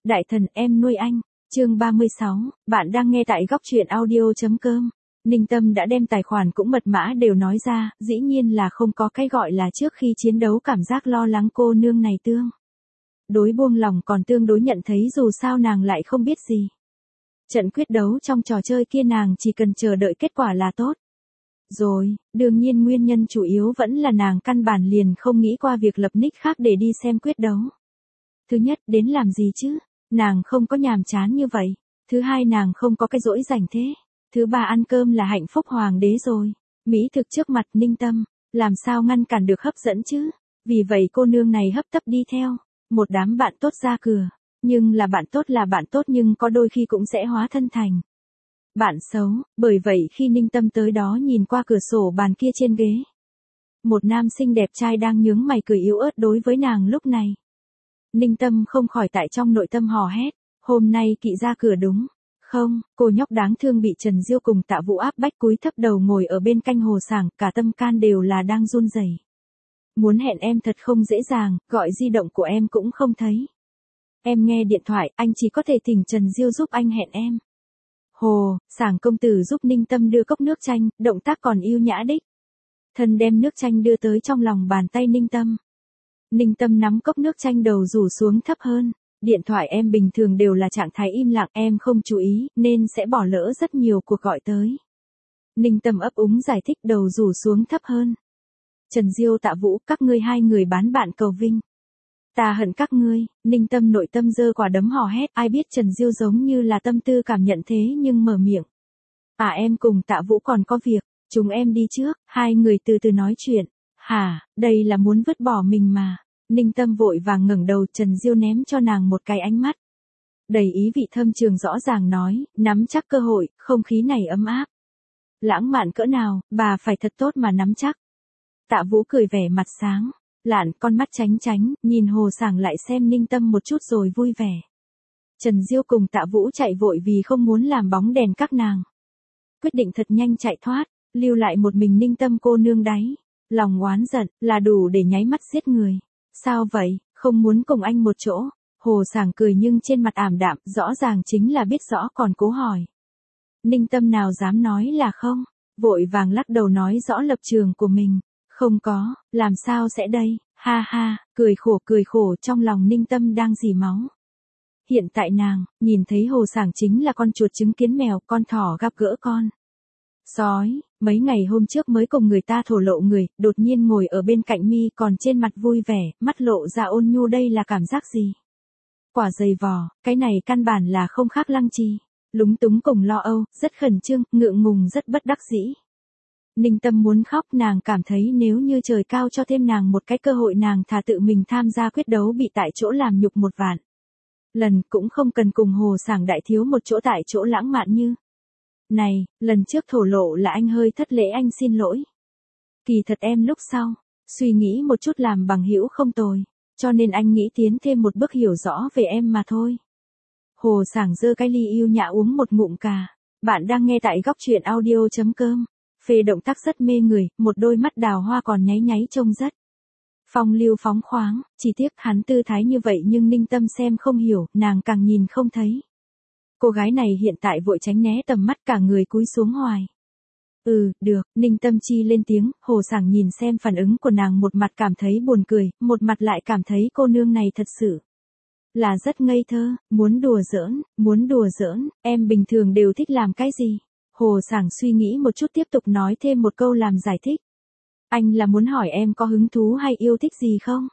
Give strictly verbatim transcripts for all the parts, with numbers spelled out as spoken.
Đại thần em nuôi anh, chương ba mươi sáu, bạn đang nghe tại góc truyện audio.com. Ninh Tâm đã đem tài khoản cũng mật mã đều nói ra, dĩ nhiên là không có cái gọi là trước khi chiến đấu cảm giác lo lắng cô nương này tương. Đối buông lòng còn tương đối nhận thấy dù sao nàng lại không biết gì. Trận quyết đấu trong trò chơi kia nàng chỉ cần chờ đợi kết quả là tốt. Rồi, đương nhiên nguyên nhân chủ yếu vẫn là nàng căn bản liền không nghĩ qua việc lập nick khác để đi xem quyết đấu. Thứ nhất, đến làm gì chứ? Nàng không có nhàm chán như vậy. Thứ hai, nàng không có cái dỗi rảnh thế. Thứ ba, ăn cơm là hạnh phúc hoàng đế rồi. Mỹ thực trước mặt Ninh Tâm, làm sao ngăn cản được hấp dẫn chứ? Vì vậy cô nương này hấp tấp đi theo. Một đám bạn tốt ra cửa. Nhưng là bạn tốt là bạn tốt nhưng có đôi khi cũng sẽ hóa thân thành bạn xấu. Bởi vậy khi Ninh Tâm tới đó nhìn qua cửa sổ bàn kia trên ghế, một nam sinh đẹp trai đang nhướng mày cười yếu ớt đối với nàng lúc này. Ninh Tâm không khỏi tại trong nội tâm hò hét, hôm nay kỵ ra cửa đúng không? Cô nhóc đáng thương bị Trần Diêu cùng Tạ Vũ áp bách cúi thấp đầu ngồi ở bên canh hồ sảng, cả tâm can đều là đang run rẩy. Muốn hẹn em thật không dễ dàng, gọi di động của em cũng không thấy. Em nghe điện thoại, anh chỉ có thể thỉnh Trần Diêu giúp anh hẹn em. Hồ, sảng công tử giúp Ninh Tâm đưa cốc nước chanh, động tác còn yêu nhã đích. Thân đem nước chanh đưa tới trong lòng bàn tay Ninh Tâm. Ninh Tâm nắm cốc nước chanh đầu rủ xuống thấp hơn. Điện thoại em bình thường đều là trạng thái im lặng, em không chú ý, nên sẽ bỏ lỡ rất nhiều cuộc gọi tới. Ninh Tâm ấp úng giải thích đầu rủ xuống thấp hơn. Trần Diêu Tạ Vũ, các ngươi hai người bán bạn cầu vinh. Ta hận các ngươi, Ninh Tâm nội tâm giơ quả đấm hò hét, ai biết Trần Diêu giống như là tâm tư cảm nhận thế nhưng mở miệng. À em cùng Tạ Vũ còn có việc, chúng em đi trước, hai người từ từ nói chuyện. Hả, đây là muốn vứt bỏ mình mà. Ninh Tâm vội vàng ngẩng đầu, Trần Diêu ném cho nàng một cái ánh mắt đầy ý vị thâm trường rõ ràng nói, nắm chắc cơ hội, không khí này ấm áp. Lãng mạn cỡ nào, bà phải thật tốt mà nắm chắc. Tạ Vũ cười vẻ mặt sáng, lạn con mắt tránh tránh, nhìn hồ sảng lại xem Ninh Tâm một chút rồi vui vẻ. Trần Diêu cùng Tạ Vũ chạy vội vì không muốn làm bóng đèn các nàng. Quyết định thật nhanh chạy thoát, lưu lại một mình Ninh Tâm cô nương đáy. Lòng oán giận, là đủ để nháy mắt giết người. Sao vậy, không muốn cùng anh một chỗ? Hồ sảng cười nhưng trên mặt ảm đạm, rõ ràng chính là biết rõ còn cố hỏi. Ninh Tâm nào dám nói là không, vội vàng lắc đầu nói rõ lập trường của mình. Không có, làm sao sẽ đây, ha ha, cười khổ cười khổ trong lòng Ninh Tâm đang dì máu. Hiện tại nàng, nhìn thấy hồ sảng chính là con chuột chứng kiến mèo, con thỏ gặp gỡ con sói, mấy ngày hôm trước mới cùng người ta thổ lộ người, đột nhiên ngồi ở bên cạnh mi còn trên mặt vui vẻ, mắt lộ ra ôn nhu, đây là cảm giác gì? Quả dày vò, cái này căn bản là không khác Lăng Trì. Lúng túng cùng lo âu, rất khẩn trương, ngượng ngùng rất bất đắc dĩ. Ninh Tâm muốn khóc, nàng cảm thấy nếu như trời cao cho thêm nàng một cái cơ hội nàng thà tự mình tham gia quyết đấu bị tại chỗ làm nhục một vạn lần cũng không cần cùng hồ sảng đại thiếu một chỗ tại chỗ lãng mạn như này. Lần trước thổ lộ là anh hơi thất lễ, anh xin lỗi. Kỳ thật em lúc sau suy nghĩ một chút làm bằng hữu không tồi, cho nên anh nghĩ tiến thêm một bước hiểu rõ về em mà thôi. Hồ sảng giơ cái ly yêu nhã uống một ngụm cà. Bạn đang nghe tại góc truyện audio.com. Phê động tác rất mê người, một đôi mắt đào hoa còn nháy nháy trông rất phong lưu phóng khoáng, chỉ tiếc hắn tư thái như vậy nhưng Ninh Tâm xem không hiểu, nàng càng nhìn không thấy. Cô gái này hiện tại vội tránh né tầm mắt, cả người cúi xuống hoài. Ừ, được, Ninh Tâm chi lên tiếng, hồ sảng nhìn xem phản ứng của nàng, một mặt cảm thấy buồn cười, một mặt lại cảm thấy cô nương này thật sự là rất ngây thơ, muốn đùa giỡn, muốn đùa giỡn, em bình thường đều thích làm cái gì? Hồ sảng suy nghĩ một chút tiếp tục nói thêm một câu làm giải thích. Anh là muốn hỏi em có hứng thú hay yêu thích gì không?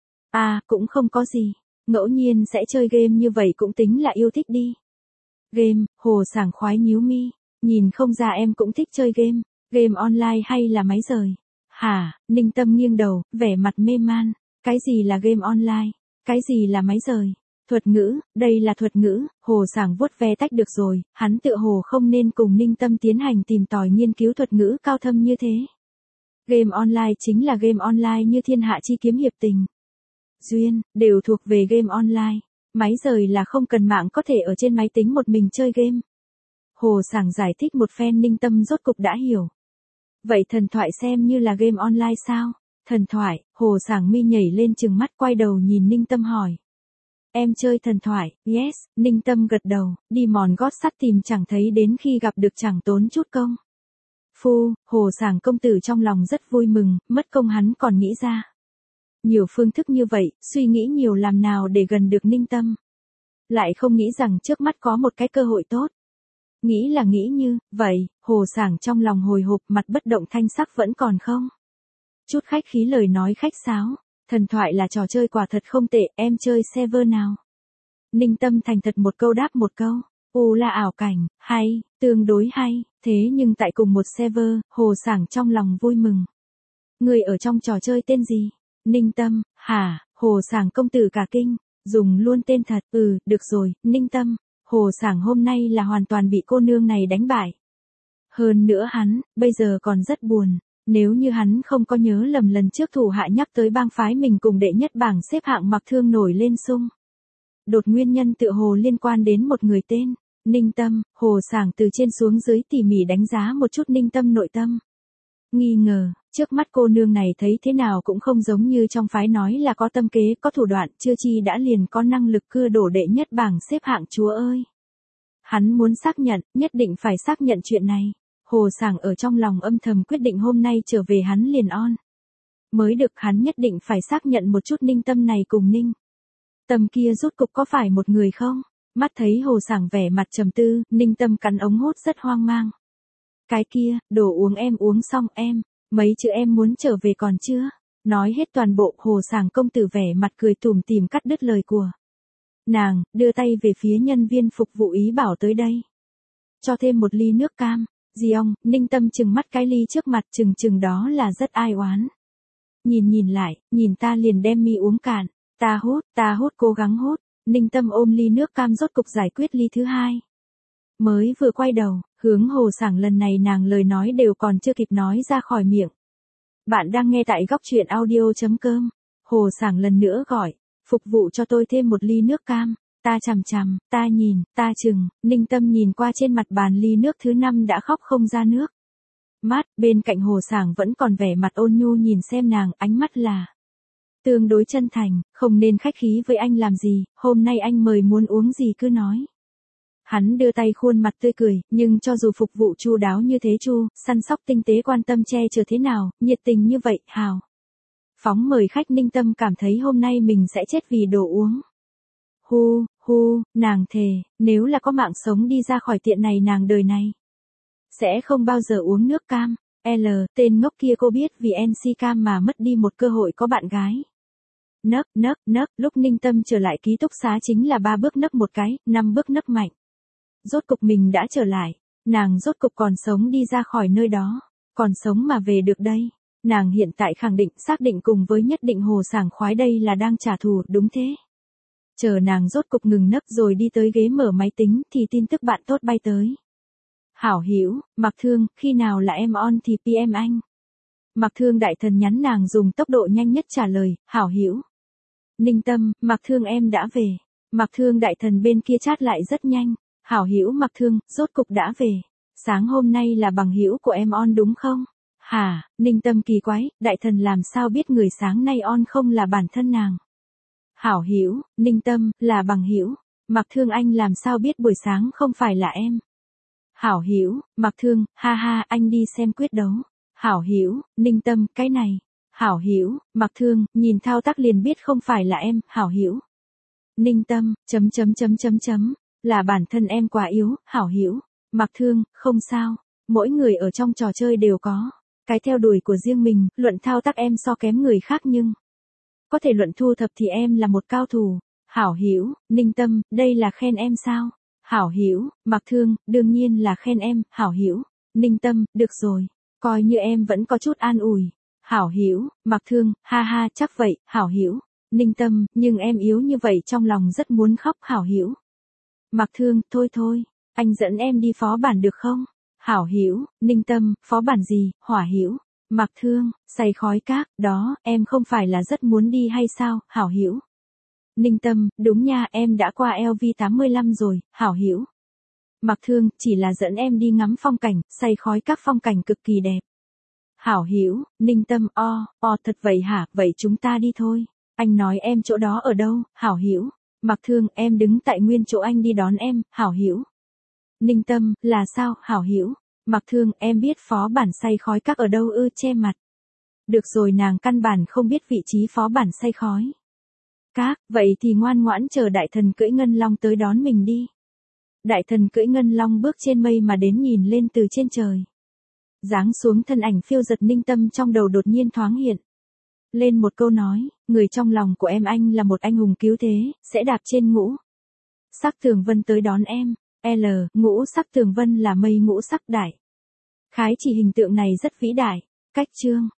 À, cũng không có gì. Ngẫu nhiên sẽ chơi game như vậy cũng tính là yêu thích đi. Game, hồ sảng khoái nhíu mi. Nhìn không ra em cũng thích chơi game. Game online hay là máy rời? Hả, Ninh Tâm nghiêng đầu, vẻ mặt mê man. Cái gì là game online? Cái gì là máy rời? Thuật ngữ, đây là thuật ngữ. Hồ sảng vuốt ve tách được rồi, hắn tựa hồ không nên cùng Ninh Tâm tiến hành tìm tòi nghiên cứu thuật ngữ cao thâm như thế. Game online chính là game online như thiên hạ chi kiếm hiệp tình duyên, đều thuộc về game online. Máy rời là không cần mạng, có thể ở trên máy tính một mình chơi game. Hồ sảng giải thích một phen, Ninh Tâm rốt cục đã hiểu. Vậy thần thoại xem như là game online sao? Thần thoại, hồ sảng mi nhảy lên trừng mắt quay đầu nhìn Ninh Tâm hỏi. em chơi thần thoại, yes, Ninh Tâm gật đầu, đi mòn gót sắt tìm chẳng thấy đến khi gặp được chẳng tốn chút công. Phu, Hồ Sảng công tử trong lòng rất vui mừng, mất công hắn còn nghĩ ra nhiều phương thức như vậy, suy nghĩ nhiều làm nào để gần được Ninh Tâm. Lại không nghĩ rằng trước mắt có một cái cơ hội tốt. Nghĩ là nghĩ như, vậy, Hồ Sảng trong lòng hồi hộp, mặt bất động thanh sắc vẫn còn không. Chút khách khí lời nói khách sáo, thần thoại là trò chơi quả thật không tệ, em chơi server nào? Ninh Tâm thành thật một câu đáp một câu, u là ảo cảnh, hay, tương đối hay, thế nhưng tại cùng một server, Hồ Sảng trong lòng vui mừng. Người ở trong trò chơi tên gì? Ninh Tâm, hả, Hồ Sảng công tử cả kinh, dùng luôn tên thật, ừ, được rồi, Ninh Tâm, Hồ Sảng hôm nay là hoàn toàn bị cô nương này đánh bại. Hơn nữa hắn, bây giờ còn rất buồn, nếu như hắn không có nhớ lầm lần trước thủ hạ nhắc tới bang phái mình cùng đệ nhất bảng xếp hạng Mặc Thương nổi lên xung. Đột nguyên nhân tựa hồ liên quan đến một người tên, Ninh Tâm, Hồ Sảng từ trên xuống dưới tỉ mỉ đánh giá một chút Ninh Tâm nội tâm. Nghi ngờ, trước mắt cô nương này thấy thế nào cũng không giống như trong phái nói là có tâm kế, có thủ đoạn, chưa chi đã liền có năng lực cưa đổ đệ nhất bảng xếp hạng chúa ơi. Hắn muốn xác nhận, nhất định phải xác nhận chuyện này. Hồ Sảng ở trong lòng âm thầm quyết định hôm nay trở về hắn liền on. Mới được hắn nhất định phải xác nhận một chút Ninh Tâm này cùng Ninh Tâm kia rốt cục có phải một người không? Mắt thấy Hồ Sảng vẻ mặt trầm tư, Ninh Tâm cắn ống hút rất hoang mang. Cái kia, đồ uống em uống xong em, mấy chữ em muốn trở về còn chưa? Nói hết toàn bộ, Hồ Sảng công tử vẻ mặt cười tủm tỉm cắt đứt lời của nàng, đưa tay về phía nhân viên phục vụ ý bảo tới đây. Cho thêm một ly nước cam. Gì ông, Ninh Tâm chừng mắt cái ly trước mặt, chừng chừng đó là rất ai oán. Nhìn nhìn lại, nhìn ta liền đem mi uống cạn, ta hút, ta hút cố gắng hút, Ninh Tâm ôm ly nước cam rốt cục giải quyết ly thứ hai. Mới vừa quay đầu, hướng Hồ Sảng lần này nàng lời nói đều còn chưa kịp nói ra khỏi miệng. Bạn đang nghe tại góc truyện audio.com, Hồ Sảng lần nữa gọi, phục vụ cho tôi thêm một ly nước cam. Ta chằm chằm, ta nhìn, ta chừng, Ninh Tâm nhìn qua trên mặt bàn ly nước thứ năm đã khóc không ra nước. Mắt, bên cạnh Hồ Sảng vẫn còn vẻ mặt ôn nhu nhìn xem nàng, ánh mắt là tương đối chân thành, không nên khách khí với anh làm gì, hôm nay anh mời muốn uống gì cứ nói. Hắn đưa tay khuôn mặt tươi cười, nhưng cho dù phục vụ chu đáo như thế chu, săn sóc tinh tế quan tâm che chở thế nào, nhiệt tình như vậy, hào phóng mời khách, Ninh Tâm cảm thấy hôm nay mình sẽ chết vì đồ uống. Hu, hu, nàng thề, nếu là có mạng sống đi ra khỏi tiện này nàng đời này sẽ không bao giờ uống nước cam. L, tên ngốc kia cô biết vì en xê cam mà mất đi một cơ hội có bạn gái. Nấc, nấc, nấc, lúc Ninh Tâm trở lại ký túc xá chính là ba bước nấc một cái, năm bước nấc mạnh. Rốt cục mình đã trở lại, nàng rốt cục còn sống đi ra khỏi nơi đó, còn sống mà về được đây. Nàng hiện tại khẳng định, xác định cùng với nhất định Hồ Sảng khoái đây là đang trả thù, đúng thế. Chờ nàng rốt cục ngừng nấc rồi đi tới ghế mở máy tính thì tin tức bạn tốt bay tới. Hảo Hữu, Mặc Thương, khi nào là em on thì pê em anh. Mặc Thương đại thần nhắn nàng dùng tốc độ nhanh nhất trả lời, Hảo Hữu. Ninh Tâm, Mặc Thương em đã về. Mặc Thương đại thần bên kia chat lại rất nhanh, Hảo Hữu Mặc Thương, rốt cục đã về. Sáng hôm nay là bằng hữu của em on đúng không? Hả, Ninh Tâm kỳ quái, đại thần làm sao biết người sáng nay on không là bản thân nàng? Hảo Hữu, Ninh Tâm, là bằng hữu. Mặc Thương anh làm sao biết buổi sáng không phải là em? Hảo Hữu, Mặc Thương, ha ha, anh đi xem quyết đấu. Hảo Hữu, Ninh Tâm, cái này. Hảo Hữu, Mặc Thương, nhìn thao tác liền biết không phải là em. Hảo Hữu. Ninh Tâm, chấm chấm chấm chấm chấm, là bản thân em quá yếu. Hảo Hữu, Mặc Thương, không sao, mỗi người ở trong trò chơi đều có cái theo đuổi của riêng mình, luận thao tác em so kém người khác nhưng có thể luận thu thập thì em là một cao thủ. Hảo Hữu, Ninh Tâm, đây là khen em sao? Hảo Hữu, Mặc Thương, đương nhiên là khen em. Hảo Hữu, Ninh Tâm, được rồi, coi như em vẫn có chút an ủi. Hảo Hữu, Mặc Thương, ha ha, chắc vậy. Hảo Hữu, Ninh Tâm, nhưng em yếu như vậy trong lòng rất muốn khóc. Hảo Hữu, Mặc Thương, thôi thôi, anh dẫn em đi phó bản được không? Hảo Hữu, Ninh Tâm, phó bản gì? Hỏa Hữu, Mặc Thương, say khói các, đó, em không phải là rất muốn đi hay sao? Hảo Hữu, Ninh Tâm, đúng nha, em đã qua L V tám mươi lăm rồi. Hảo Hữu, Mặc Thương, chỉ là dẫn em đi ngắm phong cảnh, say khói các phong cảnh cực kỳ đẹp. Hảo Hữu, Ninh Tâm, o, o thật vậy hả, vậy chúng ta đi thôi. Anh nói em chỗ đó ở đâu? Hảo Hữu, Mặc Thương, em đứng tại nguyên chỗ anh đi đón em, Hảo Hữu. Ninh Tâm, là sao, Hảo Hữu? Mặc Thương, em biết phó bản say khói các ở đâu ư, che mặt. Được rồi, nàng căn bản không biết vị trí phó bản say khói các, vậy thì ngoan ngoãn chờ đại thần cưỡi ngân long tới đón mình đi. Đại thần cưỡi ngân long bước trên mây mà đến, nhìn lên từ trên trời. Giáng xuống, thân ảnh phiêu giật Ninh Tâm trong đầu đột nhiên thoáng hiện lên một câu nói, người trong lòng của em, anh là một anh hùng cứu thế, sẽ đạp trên ngũ sắc tường vân tới đón em. L, ngũ sắc tường vân là mây ngũ sắc đại khái chỉ hình tượng này rất vĩ đại. Cách chương